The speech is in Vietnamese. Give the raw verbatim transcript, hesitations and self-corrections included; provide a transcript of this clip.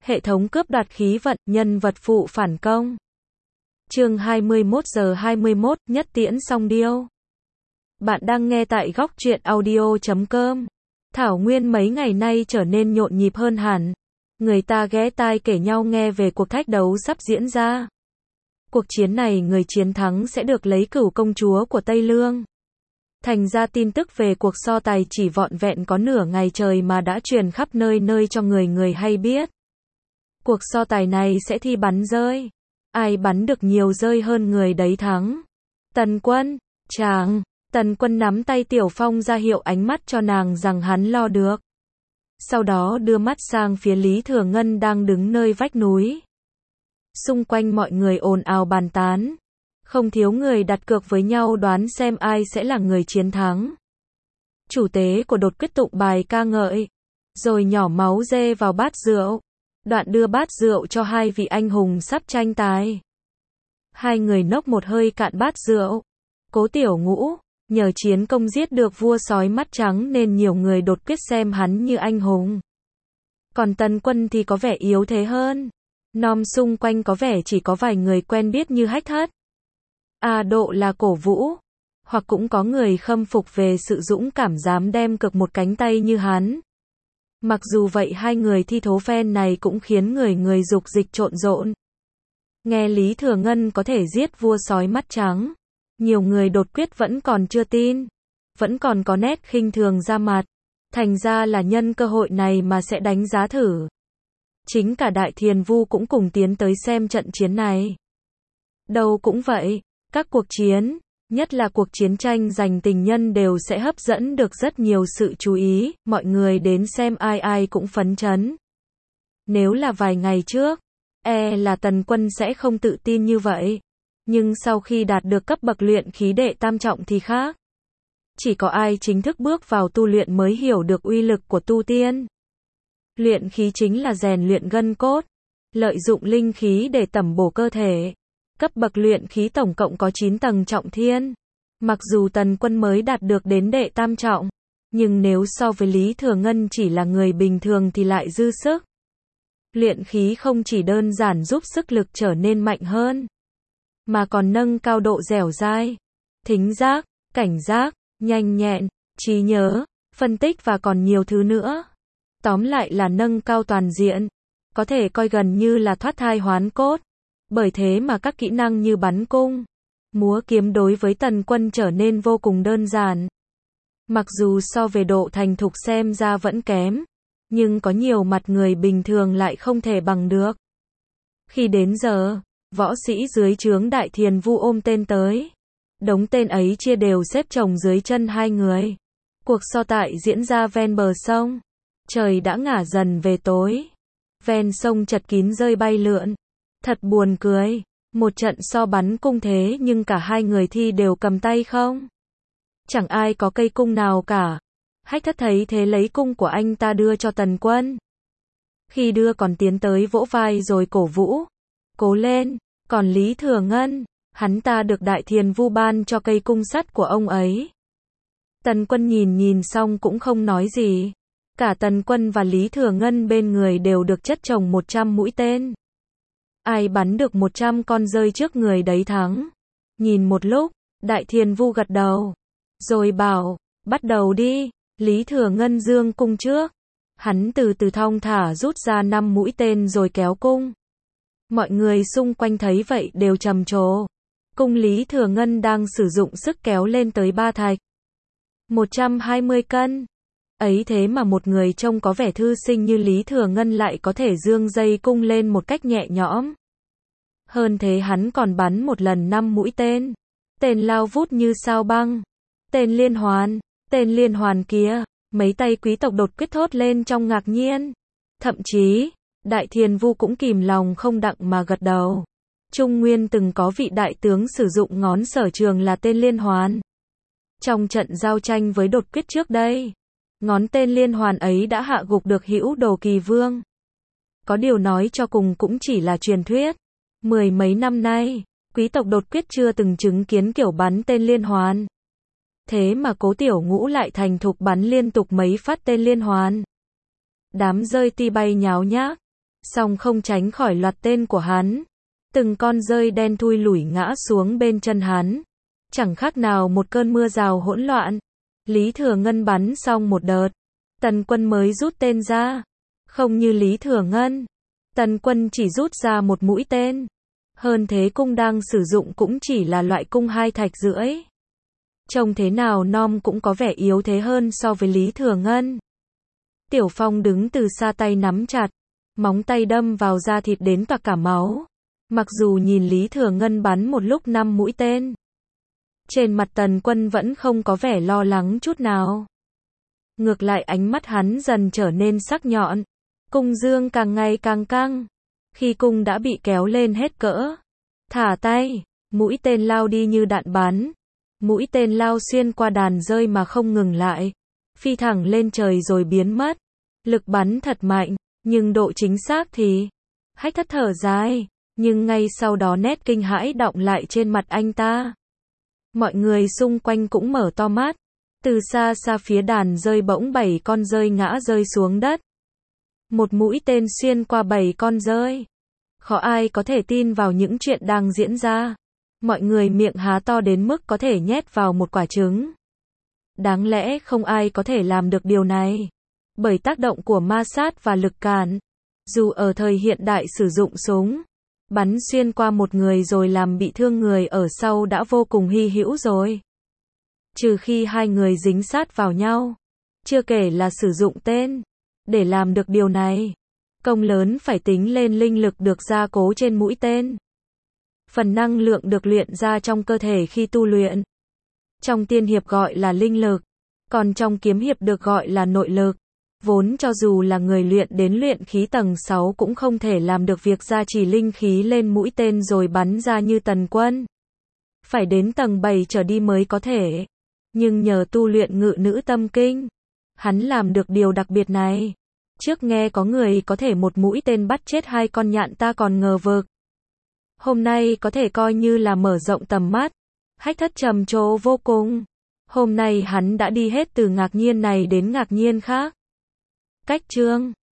Hệ thống cướp đoạt khí vận, nhân vật phụ phản công. Chương hai mươi mốt giờ hai mươi mốt, nhất tiễn song điêu. Bạn đang nghe tại góc truyện audio chấm com. Thảo Nguyên mấy ngày nay trở nên nhộn nhịp hơn hẳn. Người ta ghé tai kể nhau nghe về cuộc thách đấu sắp diễn ra. Cuộc chiến này người chiến thắng sẽ được lấy cửu công chúa của Tây Lương. Thành ra tin tức về cuộc so tài chỉ vọn vẹn có nửa ngày trời mà đã truyền khắp nơi nơi cho người người hay biết. Cuộc so tài này sẽ thi bắn rơi. Ai bắn được nhiều rơi hơn người đấy thắng. Tần Quân, chàng, Tần Quân nắm tay Tiểu Phong ra hiệu ánh mắt cho nàng rằng hắn lo được. Sau đó đưa mắt sang phía Lý Thừa Ngân đang đứng nơi vách núi. Xung quanh mọi người ồn ào bàn tán. Không thiếu người đặt cược với nhau đoán xem ai sẽ là người chiến thắng. Chủ tế của đột quyết tụng bài ca ngợi. Rồi nhỏ máu dê vào bát rượu. Đoạn đưa bát rượu cho hai vị anh hùng sắp tranh tài. Hai người nốc một hơi cạn bát rượu. Cố Tiểu Ngũ, nhờ chiến công giết được vua sói mắt trắng nên nhiều người đột quyết xem hắn như anh hùng. Còn Tần Quân thì có vẻ yếu thế hơn. Nom xung quanh có vẻ chỉ có vài người quen biết như Hách Thất. A Độ là cổ vũ. Hoặc cũng có người khâm phục về sự dũng cảm dám đem cực một cánh tay như hắn. Mặc dù vậy hai người thi thố phen này cũng khiến người người dục dịch trộn rộn. Nghe Lý Thừa Ngân có thể giết vua sói mắt trắng. Nhiều người đột quyết vẫn còn chưa tin. Vẫn còn có nét khinh thường ra mặt. Thành ra là nhân cơ hội này mà sẽ đánh giá thử. Chính cả Đại Thiền Vu cũng cùng tiến tới xem trận chiến này. Đâu cũng vậy, các cuộc chiến, nhất là cuộc chiến tranh giành tình nhân đều sẽ hấp dẫn được rất nhiều sự chú ý, mọi người đến xem ai ai cũng phấn chấn. Nếu là vài ngày trước, e là Tần Quân sẽ không tự tin như vậy. Nhưng sau khi đạt được cấp bậc luyện khí đệ tam trọng thì khác. Chỉ có ai chính thức bước vào tu luyện mới hiểu được uy lực của tu tiên. Luyện khí chính là rèn luyện gân cốt, lợi dụng linh khí để tẩm bổ cơ thể. Cấp bậc luyện khí tổng cộng có chín tầng trọng thiên. Mặc dù Tần Quân mới đạt được đến đệ tam trọng, nhưng nếu so với Lý Thừa Ngân chỉ là người bình thường thì lại dư sức. Luyện khí không chỉ đơn giản giúp sức lực trở nên mạnh hơn, mà còn nâng cao độ dẻo dai, thính giác, cảnh giác, nhanh nhẹn, trí nhớ, phân tích và còn nhiều thứ nữa. Tóm lại là nâng cao toàn diện, có thể coi gần như là thoát thai hoán cốt. Bởi thế mà các kỹ năng như bắn cung, múa kiếm đối với Tần Quân trở nên vô cùng đơn giản. Mặc dù so về độ thành thục xem ra vẫn kém, nhưng có nhiều mặt người bình thường lại không thể bằng được. Khi đến giờ, võ sĩ dưới trướng Đại Thiền Vu ôm tên tới. Đống tên ấy chia đều xếp chồng dưới chân hai người. Cuộc so tài diễn ra ven bờ sông. Trời đã ngả dần về tối. Ven sông chật kín rơi bay lượn. Thật buồn cười. Một trận so bắn cung thế nhưng cả hai người thi đều cầm tay không. Chẳng ai có cây cung nào cả. Hách Thất thấy thế lấy cung của anh ta đưa cho Tần Quân. Khi đưa còn tiến tới vỗ vai rồi cổ vũ. Cố lên. Còn Lý Thừa Ngân, hắn ta được Đại Thiền Vu ban cho cây cung sắt của ông ấy. Tần Quân nhìn nhìn xong cũng không nói gì. Cả Tần Quân và Lý Thừa Ngân bên người đều được chất chồng một trăm mũi tên. Ai bắn được một trăm con rơi trước người đấy thắng. Nhìn một lúc, Đại Thiền Vu gật đầu. Rồi bảo, bắt đầu đi. Lý Thừa Ngân giương cung trước. Hắn từ từ thong thả rút ra năm mũi tên rồi kéo cung. Mọi người xung quanh thấy vậy đều trầm trồ. Cung Lý Thừa Ngân đang sử dụng sức kéo lên tới ba thạch. một trăm hai mươi cân. Ấy thế mà một người trông có vẻ thư sinh như Lý Thừa Ngân lại có thể dương dây cung lên một cách nhẹ nhõm. Hơn thế hắn còn bắn một lần năm mũi tên. Tên lao vút như sao băng. Tên liên hoàn. Tên liên hoàn kia. Mấy tay quý tộc đột quyết thốt lên trong ngạc nhiên. Thậm chí, Đại Thiền Vu cũng kìm lòng không đặng mà gật đầu. Trung Nguyên từng có vị đại tướng sử dụng ngón sở trường là tên liên hoàn. Trong trận giao tranh với đột quyết trước đây, ngón tên liên hoàn ấy đã hạ gục được Hữu Đồ Kỳ Vương. Có điều nói cho cùng cũng chỉ là truyền thuyết. Mười mấy năm nay, quý tộc đột quyết chưa từng chứng kiến kiểu bắn tên liên hoàn. Thế mà Cố Tiểu Ngũ lại thành thục bắn liên tục mấy phát tên liên hoàn. Đám rơi ti bay nháo nhác. song không tránh khỏi loạt tên của hắn. Từng con rơi đen thui lủi ngã xuống bên chân hắn. Chẳng khác nào một cơn mưa rào hỗn loạn. Lý Thừa Ngân bắn xong một đợt. Tần Quân mới rút tên ra. Không như Lý Thừa Ngân. Tần Quân chỉ rút ra một mũi tên. Hơn thế cung đang sử dụng cũng chỉ là loại cung hai thạch rưỡi. Trông thế nào nom cũng có vẻ yếu thế hơn so với Lý Thừa Ngân. Tiểu Phong đứng từ xa tay nắm chặt. Móng tay đâm vào da thịt đến toạc cả máu. Mặc dù nhìn Lý Thừa Ngân bắn một lúc năm mũi tên. Trên mặt Tần Quân vẫn không có vẻ lo lắng chút nào. Ngược lại ánh mắt hắn dần trở nên sắc nhọn. Cung dương càng ngày càng căng. Khi cung đã bị kéo lên hết cỡ. Thả tay, mũi tên lao đi như đạn bắn. Mũi tên lao xuyên qua đàn rơi mà không ngừng lại. Phi thẳng lên trời rồi biến mất. Lực bắn thật mạnh, nhưng độ chính xác thì... Hách Thất thở dài, nhưng ngay sau đó nét kinh hãi đọng lại trên mặt anh ta. Mọi người xung quanh cũng mở to mắt. Từ xa xa phía đàn rơi bỗng bảy con rơi ngã rơi xuống đất. Một mũi tên xuyên qua bảy con rơi. Khó ai có thể tin vào những chuyện đang diễn ra. Mọi người miệng há to đến mức có thể nhét vào một quả trứng. Đáng lẽ không ai có thể làm được điều này. Bởi tác động của ma sát và lực cản. Dù ở thời hiện đại sử dụng súng, bắn xuyên qua một người rồi làm bị thương người ở sau đã vô cùng hy hữu rồi. Trừ khi hai người dính sát vào nhau. Chưa kể là sử dụng tên. Để làm được điều này, công lớn phải tính lên linh lực được gia cố trên mũi tên. Phần năng lượng được luyện ra trong cơ thể khi tu luyện. Trong tiên hiệp gọi là linh lực, còn trong kiếm hiệp được gọi là nội lực. Vốn cho dù là người luyện đến luyện khí tầng sáu cũng không thể làm được việc gia trì linh khí lên mũi tên rồi bắn ra như Tần Quân. Phải đến tầng bảy trở đi mới có thể. Nhưng nhờ tu luyện ngự nữ tâm kinh, hắn làm được điều đặc biệt này. Trước nghe có người có thể một mũi tên bắt chết hai con nhạn ta còn ngờ vực. Hôm nay có thể coi như là mở rộng tầm mắt. Hách Thất trầm trồ vô cùng. Hôm nay hắn đã đi hết từ ngạc nhiên này đến ngạc nhiên khác. Cách chương